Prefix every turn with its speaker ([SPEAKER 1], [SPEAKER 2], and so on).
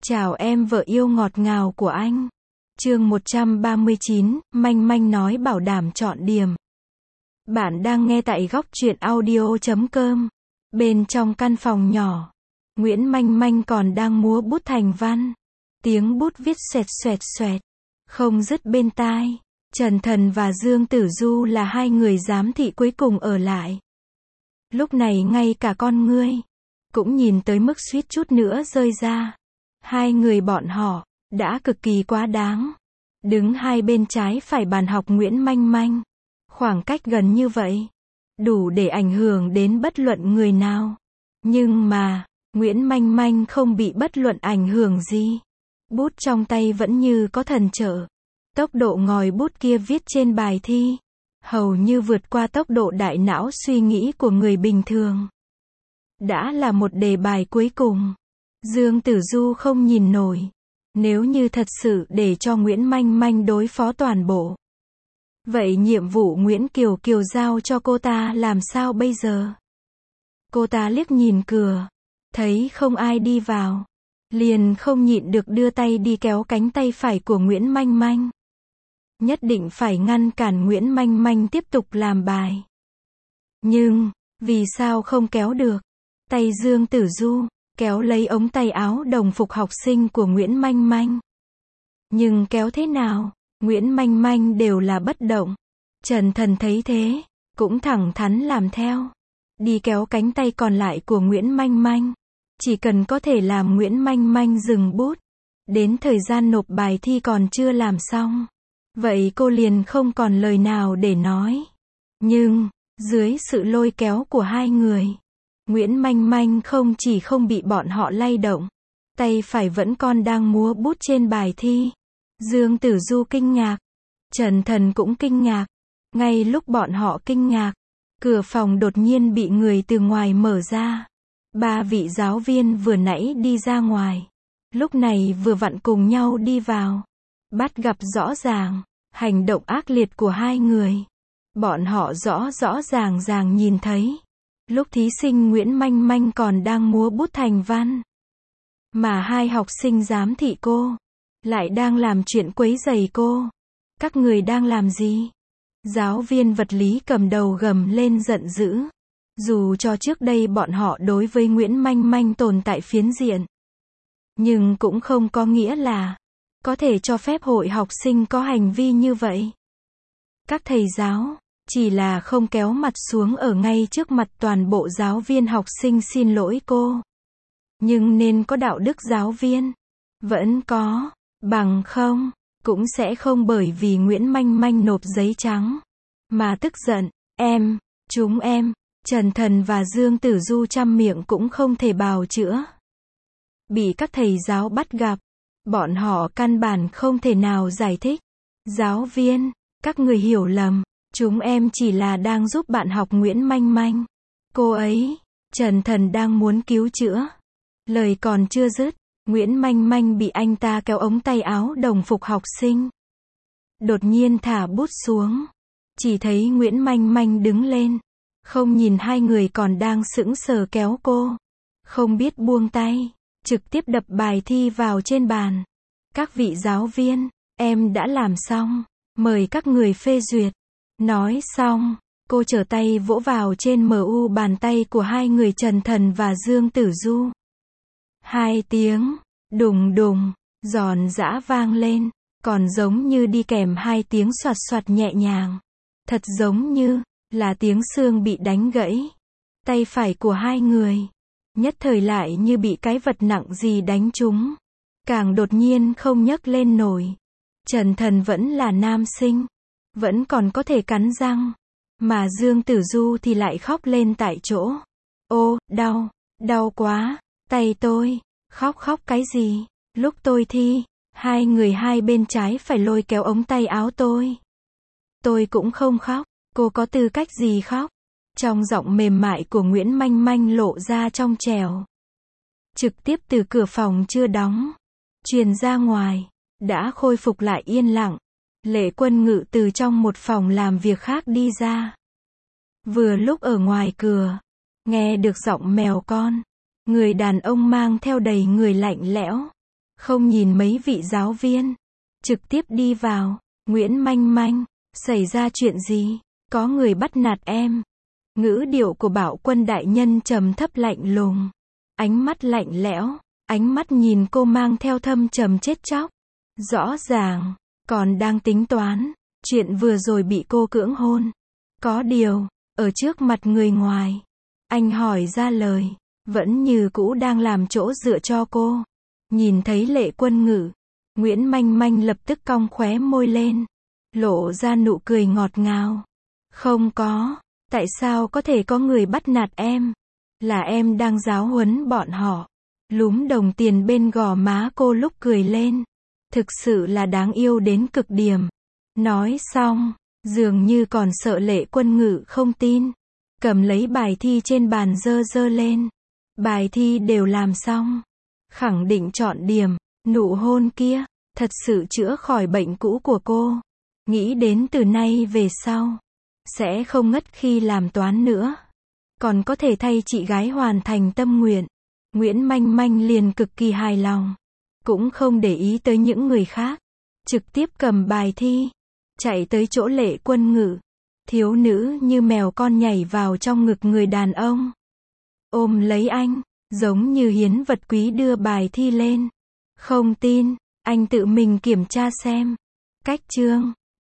[SPEAKER 1] Chào em vợ yêu ngọt ngào của anh. Chương 139, Manh Manh nói bảo đảm chọn điểm. Bạn đang nghe tại góc truyện audio.com. Bên trong căn phòng nhỏ, Nguyễn Manh Manh còn đang múa bút thành văn. Tiếng bút viết xoẹt xoẹt xoẹt, không dứt bên tai. Trần Thần và Dương Tử Du là hai người giám thị cuối cùng ở lại. Lúc này ngay cả con ngươi cũng nhìn tới mức suýt chút nữa rơi ra. Hai người bọn họ đã cực kỳ quá đáng. Đứng hai bên trái phải bàn học Nguyễn Manh Manh. Khoảng cách gần như vậy, đủ để ảnh hưởng đến bất luận người nào. Nhưng mà, Nguyễn Manh Manh không bị bất luận ảnh hưởng gì. Bút trong tay vẫn như có thần trợ. Tốc độ ngòi bút kia viết trên bài thi, hầu như vượt qua tốc độ đại não suy nghĩ của người bình thường. Đã là một đề bài cuối cùng. Dương Tử Du không nhìn nổi. Nếu như thật sự để cho Nguyễn Manh Manh đối phó toàn bộ, vậy nhiệm vụ Nguyễn Kiều Kiều giao cho cô ta làm sao bây giờ? Cô ta liếc nhìn cửa, thấy không ai đi vào, liền không nhịn được đưa tay đi kéo cánh tay phải của Nguyễn Manh Manh. Nhất định phải ngăn cản Nguyễn Manh Manh tiếp tục làm bài. Nhưng, vì sao không kéo được? Tay Dương Tử Du kéo lấy ống tay áo đồng phục học sinh của Nguyễn Manh Manh. Nhưng kéo thế nào, Nguyễn Manh Manh đều là bất động. Trần Thần thấy thế, cũng thẳng thắn làm theo. Đi kéo cánh tay còn lại của Nguyễn Manh Manh. Chỉ cần có thể làm Nguyễn Manh Manh dừng bút. Đến thời gian nộp bài thi còn chưa làm xong, vậy cô liền không còn lời nào để nói. Nhưng, dưới sự lôi kéo của hai người, Nguyễn Manh Manh không chỉ không bị bọn họ lay động, tay phải vẫn còn đang múa bút trên bài thi. Dương Tử Du kinh ngạc, Trần Thần cũng kinh ngạc. Ngay lúc bọn họ kinh ngạc, cửa phòng đột nhiên bị người từ ngoài mở ra. Ba vị giáo viên vừa nãy đi ra ngoài, lúc này vừa vặn cùng nhau đi vào. Bắt gặp rõ ràng hành động ác liệt của hai người. Bọn họ rõ ràng nhìn thấy, lúc thí sinh Nguyễn Manh Manh còn đang múa bút thành văn, mà hai học sinh giám thị cô lại đang làm chuyện quấy rầy cô. Các người đang làm gì? Giáo viên vật lý cầm đầu gầm lên giận dữ. Dù cho trước đây bọn họ đối với Nguyễn Manh Manh tồn tại phiến diện, nhưng cũng không có nghĩa là có thể cho phép hội học sinh có hành vi như vậy. Các thầy giáo chỉ là không kéo mặt xuống ở ngay trước mặt toàn bộ giáo viên học sinh xin lỗi cô. Nhưng nên có đạo đức giáo viên. Vẫn có, bằng không, cũng sẽ không bởi vì Nguyễn Manh Manh nộp giấy trắng mà tức giận. Chúng em, Trần Thần và Dương Tử Du trăm miệng cũng không thể bào chữa. Bị các thầy giáo bắt gặp, bọn họ căn bản không thể nào giải thích. Giáo viên, các người hiểu lầm. Chúng em chỉ là đang giúp bạn học Nguyễn Manh Manh. Cô ấy, Trần Thần đang muốn cứu chữa. Lời còn chưa dứt, Nguyễn Manh Manh bị anh ta kéo ống tay áo đồng phục học sinh. Đột nhiên thả bút xuống. Chỉ thấy Nguyễn Manh Manh đứng lên. Không nhìn hai người còn đang sững sờ kéo cô. Không biết buông tay. Trực tiếp đập bài thi vào trên bàn. Các vị giáo viên, em đã làm xong. Mời các người phê duyệt. Nói xong, cô trở tay vỗ vào trên mu bàn tay của hai người Trần Thần và Dương Tử Du. Hai tiếng đùng đùng giòn giã vang lên, còn giống như đi kèm hai tiếng xoạt xoạt nhẹ nhàng. Thật giống như là tiếng xương bị đánh gãy. Tay phải của hai người nhất thời lại như bị cái vật nặng gì đánh trúng, càng đột nhiên không nhấc lên nổi. Trần Thần vẫn là nam sinh, vẫn còn có thể cắn răng, mà Dương Tử Du thì lại khóc lên tại chỗ. Ô, đau quá, tay tôi. Khóc cái gì? Lúc tôi thi, hai người hai bên trái phải lôi kéo ống tay áo tôi. Tôi cũng không khóc, cô có tư cách gì khóc? Trong giọng mềm mại của Nguyễn Manh Manh lộ ra trong trẻo. Trực tiếp từ cửa phòng chưa đóng, truyền ra ngoài, đã khôi phục lại yên lặng. Lệ Quân Ngự từ trong một phòng làm việc khác đi ra. Vừa lúc ở ngoài cửa, nghe được giọng mèo con. Người đàn ông mang theo đầy người lạnh lẽo. không nhìn mấy vị giáo viên, trực tiếp đi vào. Nguyễn Manh Manh, xảy ra chuyện gì? Có người bắt nạt em. Ngữ điệu của Bảo Quân đại nhân trầm thấp lạnh lùng. Ánh mắt lạnh lẽo, ánh mắt nhìn cô mang theo thâm trầm chết chóc. Rõ ràng, còn đang tính toán, chuyện vừa rồi bị cô cưỡng hôn. Có điều, ở trước mặt người ngoài, anh hỏi ra lời, vẫn như cũ đang làm chỗ dựa cho cô. Nhìn thấy Lệ Quân Ngữ, Nguyễn Manh Manh lập tức cong khóe môi lên, lộ ra nụ cười ngọt ngào. Không có, tại sao có thể có người bắt nạt em? Là em đang giáo huấn bọn họ. Lúm đồng tiền bên gò má cô lúc cười lên. Thực sự là đáng yêu đến cực điểm. Nói xong, dường như còn sợ Lệ Quân Ngữ không tin. Cầm lấy bài thi trên bàn dơ dơ lên. Bài thi đều làm xong. Khẳng định chọn điểm. Nụ hôn kia, thật sự chữa khỏi bệnh cũ của cô. Nghĩ đến từ nay về sau, sẽ không ngất khi làm toán nữa. Còn có thể thay chị gái hoàn thành tâm nguyện. Nguyễn Manh Manh liền cực kỳ hài lòng. Cũng không để ý tới những người khác. Trực tiếp cầm bài thi. Chạy tới chỗ Lệ Quân Ngữ. Thiếu nữ như mèo con nhảy vào trong ngực người đàn ông. Ôm lấy anh, giống như hiến vật quý đưa bài thi lên. Không tin, anh tự mình kiểm tra xem. Cách chương